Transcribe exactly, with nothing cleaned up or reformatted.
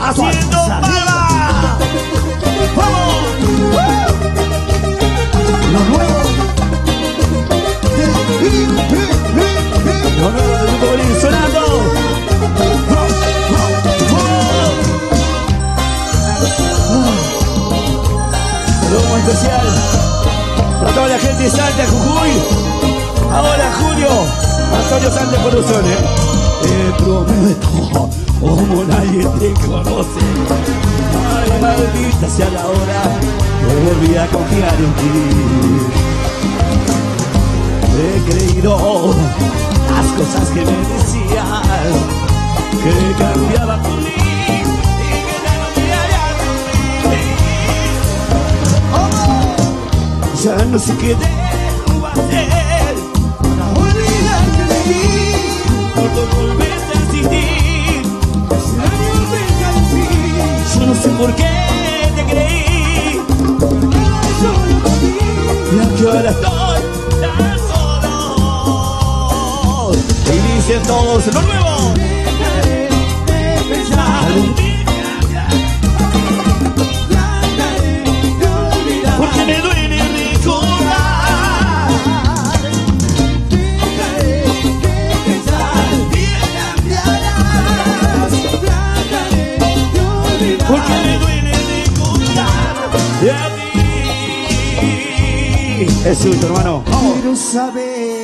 haciendo palma. ¡Vamos! Lo nuevo. Lo nuevo del grupo Bolín sonando. Saludos muy especial para toda la gente de Salta, Jujuy. Ahora Julio, Antonio Sánchez Producción, ¿eh? Te prometo, como nadie te conoce. Ay, maldita sea la hora que volví a confiar en ti. He creído las cosas que me decías, que cambiaba por mí y que ya no me harías sufrir. Ya no sé qué debo hacer para olvidarte de ti, por no volverte a insistir. Ese año venga al fin. Yo no sé por qué te creí, porque era solo por ti. Y aquí ahora estoy tan solo. Y dicen todos lo nuevo. Dejaré de pensar en cambiar. Trataré de olvidar, porque me duele recordar. Dejaré de pensar y cambiarás. Trataré de olvidar, porque me duele recordar de a ti. Es suyo, hermano. Quiero saber